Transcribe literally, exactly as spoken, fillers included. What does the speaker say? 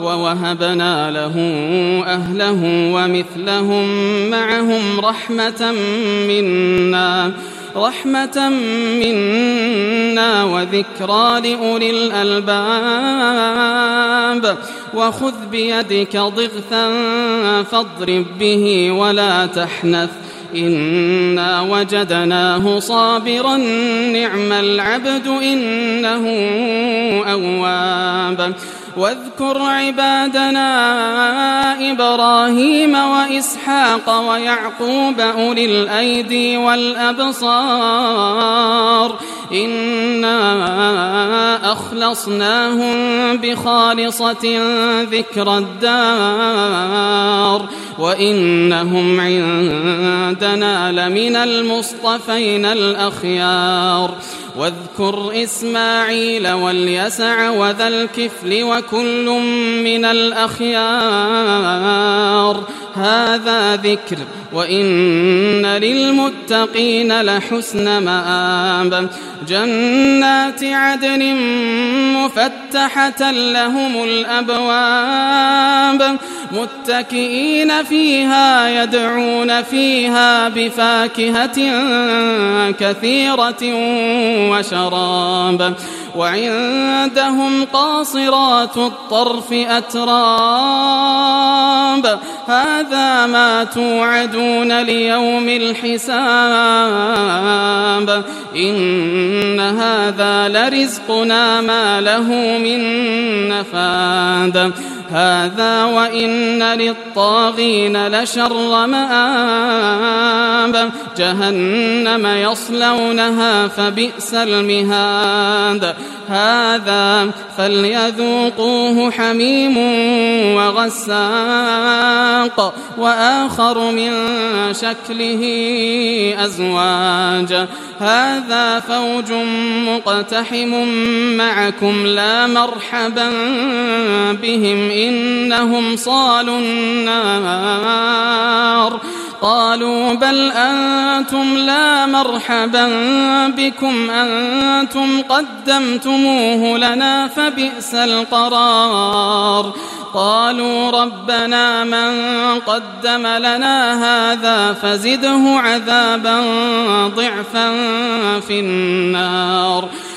ووهبنا له أهله ومثلهم معهم رحمة منا رحمة منا وذكرى لأولي الألباب وخذ بيدك ضغثا فاضرب به ولا تحنث إنا وجدناه صابرا نعم العبد إنه أواب واذكر عبادنا إبراهيم وإسحاق ويعقوب أولي الأيدي والأبصار إنا أخلصناهم بخالصة ذكر الدار وإنهم عندنا لمن المصطفين الأخيار واذكر إسماعيل واليسع وذا الكفل وكل من الأخيار هذا ذكر وإن للمتقين لحسن مآب جنات عدن مفتحة لهم الأبواب متكئين فيها يدعون فيها بفاكهة كثيرة وشراب وعندهم قاصرات الطرف أتراب هذا ما توعدون ليوم الحساب إن هذا لرزقنا ما له من نفاد هذا وإن للطاغين لشر مآب جهنم يصلونها فبئس المهاد هذا فليذوقوه حميم وغساق وآخر من شكله أزواج هذا فوج مقتحم معكم لا مرحبا بهم إنهم صالوا النار قالوا بل أنتم لا مرحبا بكم أنتم قدمتموه لنا فبئس القرار قالوا ربنا من قدم لنا هذا فزده عذابا ضعفا في النار